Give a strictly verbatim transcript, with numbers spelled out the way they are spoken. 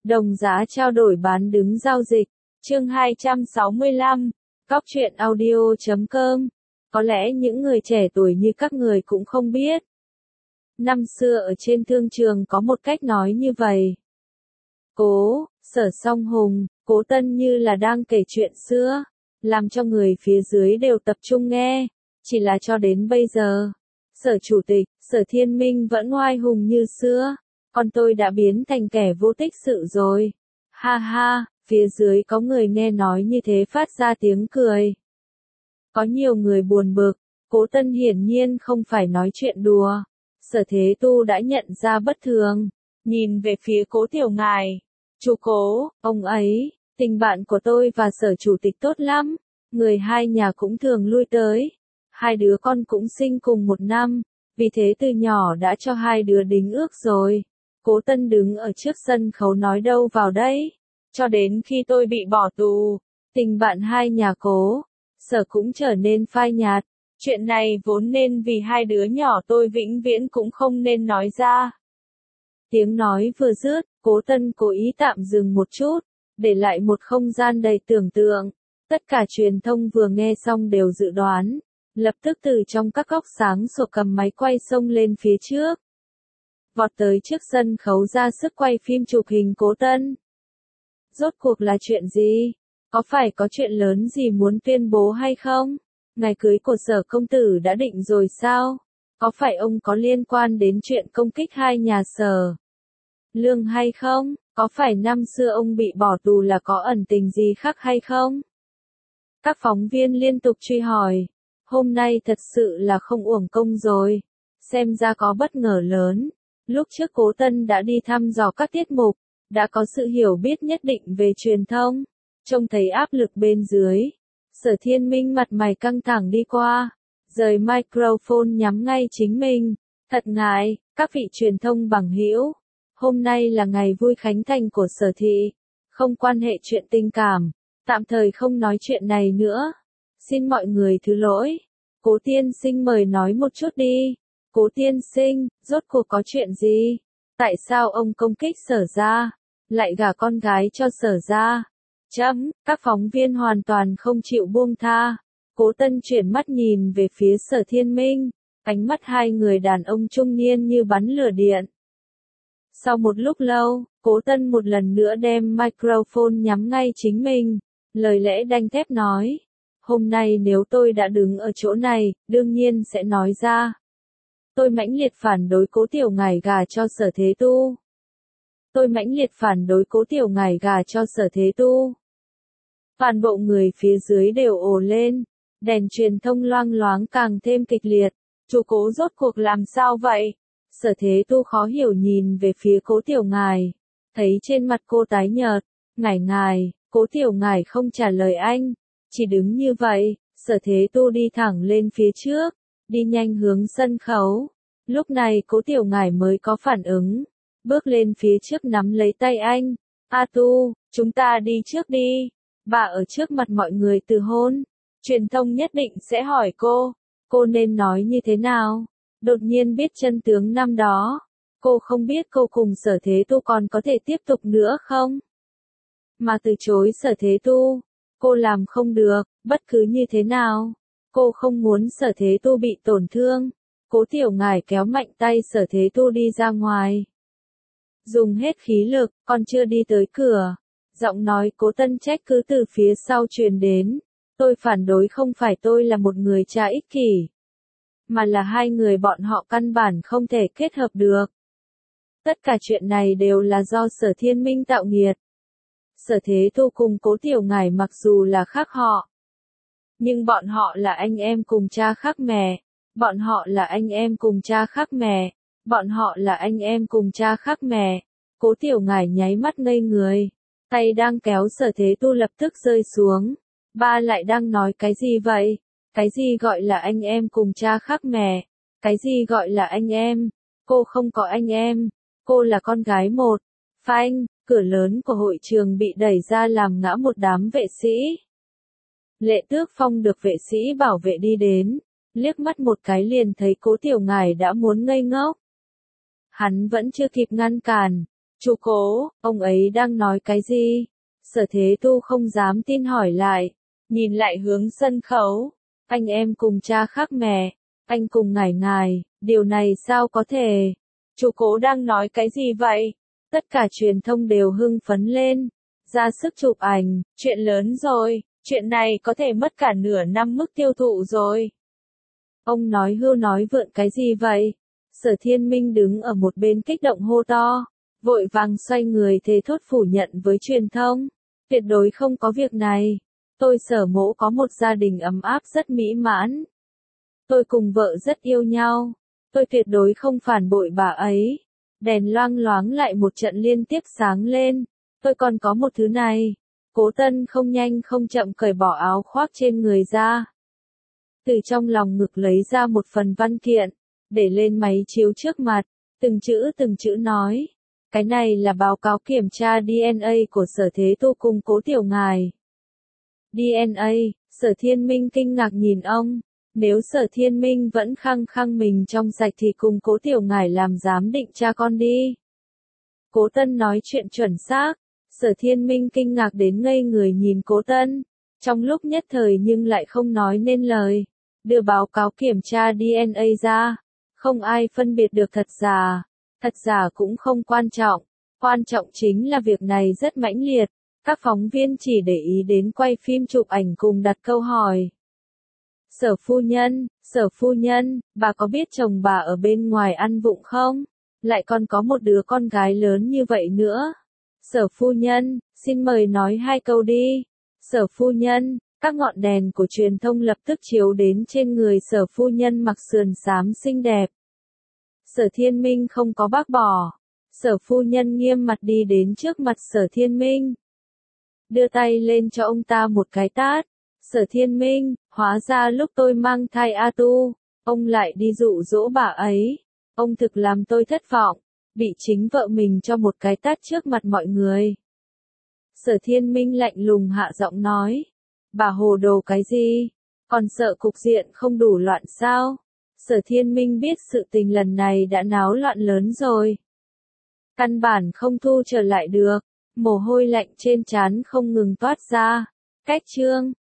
Đồng giá trao đổi bán đứng giao dịch. Chương hai trăm sáu mươi lăm. Cóc truyện audio chấm com. Có lẽ những người trẻ tuổi như các người cũng không biết. Năm xưa ở trên thương trường có một cách nói như vậy. Cố, Sở Song Hùng, Cố Tân như là đang kể chuyện xưa, làm cho người phía dưới đều tập trung nghe. Chỉ là cho đến bây giờ, Sở Chủ tịch, Sở Thiên Minh vẫn oai hùng như xưa, còn tôi đã biến thành kẻ vô tích sự rồi. Ha ha, phía dưới có người nghe nói như thế phát ra tiếng cười. Có nhiều người buồn bực, Cố Tân hiển nhiên không phải nói chuyện đùa. Sở Thế Tu đã nhận ra bất thường, nhìn về phía Cố Tiểu Ngài. Chú Cố, ông ấy, tình bạn của tôi và Sở Chủ tịch tốt lắm, người hai nhà cũng thường lui tới. Hai đứa con cũng sinh cùng một năm, vì thế từ nhỏ đã cho hai đứa đính ước rồi. Cố Tân đứng ở trước sân khấu nói đâu vào đấy. Cho đến khi tôi bị bỏ tù, tình bạn hai nhà Cố, Sở cũng trở nên phai nhạt. Chuyện này vốn nên vì hai đứa nhỏ tôi vĩnh viễn cũng không nên nói ra. Tiếng nói vừa dứt, Cố Tân cố ý tạm dừng một chút, để lại một không gian đầy tưởng tượng. Tất cả truyền thông vừa nghe xong đều dự đoán, lập tức từ trong các góc sáng sủa cầm máy quay xông lên phía trước. Vọt tới trước sân khấu ra sức quay phim chụp hình Cố Tân. Rốt cuộc là chuyện gì? Có phải có chuyện lớn gì muốn tuyên bố hay không? Ngày cưới của Sở công tử đã định rồi sao? Có phải ông có liên quan đến chuyện công kích hai nhà Sở Lương hay không? Có phải năm xưa ông bị bỏ tù là có ẩn tình gì khác hay không? Các phóng viên liên tục truy hỏi. Hôm nay thật sự là không uổng công rồi. Xem ra có bất ngờ lớn. Lúc trước Cố Tân đã đi thăm dò các tiết mục, đã có sự hiểu biết nhất định về truyền thông. Trông thấy áp lực bên dưới, Sở Thiên Minh mặt mày căng thẳng đi qua, rời microphone nhắm ngay chính mình. Thật ngại, các vị truyền thông bằng hữu, hôm nay là ngày vui khánh thành của Sở thị, không quan hệ chuyện tình cảm, tạm thời không nói chuyện này nữa. Xin mọi người thứ lỗi. Cố tiên sinh mời nói một chút đi. Cố tiên sinh, rốt cuộc có chuyện gì? Tại sao ông công kích Sở gia, lại gả con gái cho Sở gia? Chấm, các phóng viên hoàn toàn không chịu buông tha. Cố Tân chuyển mắt nhìn về phía Sở Thiên Minh, ánh mắt hai người đàn ông trung niên như bắn lửa điện. Sau một lúc lâu, Cố Tân một lần nữa đem microphone nhắm ngay chính mình, lời lẽ đanh thép nói. Hôm nay nếu tôi đã đứng ở chỗ này, đương nhiên sẽ nói ra. Tôi mãnh liệt phản đối Cố Tiểu Ngài gả cho Sở Thế Tu. Tôi mãnh liệt phản đối Cố Tiểu Ngài gả cho Sở Thế Tu. Toàn bộ người phía dưới đều ồ lên, đèn truyền thông loang loáng càng thêm kịch liệt. Chú Cố rốt cuộc làm sao vậy? Sở Thế Tu khó hiểu nhìn về phía Cố Tiểu Ngài, thấy trên mặt cô tái nhợt. Ngài ngài, Cố Tiểu Ngài không trả lời anh, chỉ đứng như vậy. Sở Thế Tu đi thẳng lên phía trước, đi nhanh hướng sân khấu. Lúc này Cố Tiểu Ngài mới có phản ứng, bước lên phía trước nắm lấy tay anh. A Tu, chúng ta đi trước đi. Bà ở trước mặt mọi người từ hôn, truyền thông nhất định sẽ hỏi cô, cô nên nói như thế nào? Đột nhiên biết chân tướng năm đó, cô không biết cô cùng Sở Thế Tu còn có thể tiếp tục nữa không? Mà từ chối Sở Thế Tu, cô làm không được, bất cứ như thế nào. Cô không muốn Sở Thế Tu bị tổn thương. Cố Tiểu Ngài kéo mạnh tay Sở Thế Tu đi ra ngoài. Dùng hết khí lực, còn chưa đi tới cửa. Giọng nói Cố Tân trách cứ từ phía sau truyền đến. Tôi phản đối không phải tôi là một người cha ích kỷ, mà là hai người bọn họ căn bản không thể kết hợp được. Tất cả chuyện này đều là do Sở Thiên Minh tạo nghiệt. Sở Thế Tu cùng Cố Tiểu Ngài mặc dù là khác họ, nhưng bọn họ là anh em cùng cha khác mẹ. Bọn họ là anh em cùng cha khác mẹ. Bọn họ là anh em cùng cha khác mẹ. Cố Tiểu Ngài nháy mắt ngây người. Tay đang kéo Sở Thế Tu lập tức rơi xuống. Ba lại đang nói cái gì vậy? Cái gì gọi là anh em cùng cha khác mẹ? Cái gì gọi là anh em? Cô không có anh em. Cô là con gái một. Phanh, cửa lớn của hội trường bị đẩy ra làm ngã một đám vệ sĩ. Lệ Tước Phong được vệ sĩ bảo vệ đi đến, liếc mắt một cái liền thấy Cố Tiểu Ngài đã muốn ngây ngốc. Hắn vẫn chưa kịp ngăn cản, Chú Cố, ông ấy đang nói cái gì? Sở Thế Tu không dám tin hỏi lại, nhìn lại hướng sân khấu. Anh em cùng cha khác mẹ, anh cùng ngải ngài, điều này sao có thể? Chú Cố đang nói cái gì vậy? Tất cả truyền thông đều hưng phấn lên, ra sức chụp ảnh, chuyện lớn rồi, chuyện này có thể mất cả nửa năm mức tiêu thụ rồi. Ông nói hưu nói vượn cái gì vậy? Sở Thiên Minh đứng ở một bên kích động hô to, vội vàng xoay người thề thốt phủ nhận với truyền thông. Tuyệt đối không có việc này. Tôi Sở Mỗ có một gia đình ấm áp rất mỹ mãn. Tôi cùng vợ rất yêu nhau. Tôi tuyệt đối không phản bội bà ấy. Đèn loang loáng lại một trận liên tiếp sáng lên. Tôi còn có một thứ này. Cố Tân không nhanh không chậm cởi bỏ áo khoác trên người ra. Từ trong lòng ngực lấy ra một phần văn kiện, để lên máy chiếu trước mặt, từng chữ từng chữ nói. Cái này là báo cáo kiểm tra đê en a của Sở Thế Tu cùng Cố Tiểu Ngài. đê en a, Sở Thiên Minh kinh ngạc nhìn ông. Nếu Sở Thiên Minh vẫn khăng khăng mình trong sạch thì cùng Cố Tiểu Ngài làm giám định cha con đi. Cố Tân nói chuyện chuẩn xác. Sở Thiên Minh kinh ngạc đến ngây người nhìn Cố Tân. Trong lúc nhất thời nhưng lại không nói nên lời. Đưa báo cáo kiểm tra đê en a ra. Không ai phân biệt được thật giả. Thật giả cũng không quan trọng. Quan trọng chính là việc này rất mãnh liệt. Các phóng viên chỉ để ý đến quay phim chụp ảnh cùng đặt câu hỏi. Sở phu nhân, Sở phu nhân, bà có biết chồng bà ở bên ngoài ăn vụng không? Lại còn có một đứa con gái lớn như vậy nữa. Sở phu nhân, xin mời nói hai câu đi. Sở phu nhân, các ngọn đèn của truyền thông lập tức chiếu đến trên người Sở phu nhân mặc sườn xám xinh đẹp. Sở Thiên Minh không có bác bỏ. Sở phu nhân nghiêm mặt đi đến trước mặt Sở Thiên Minh. Đưa tay lên cho ông ta một cái tát. Sở Thiên Minh, hóa ra lúc tôi mang thai A Tu, ông lại đi dụ dỗ bà ấy. Ông thực làm tôi thất vọng, bị chính vợ mình cho một cái tát trước mặt mọi người. Sở Thiên Minh lạnh lùng hạ giọng nói. Bà hồ đồ cái gì? Còn sợ cục diện không đủ loạn sao? Sở Thiên Minh biết sự tình lần này đã náo loạn lớn rồi. Căn bản không thu trở lại được. Mồ hôi lạnh trên trán không ngừng toát ra. Cách chương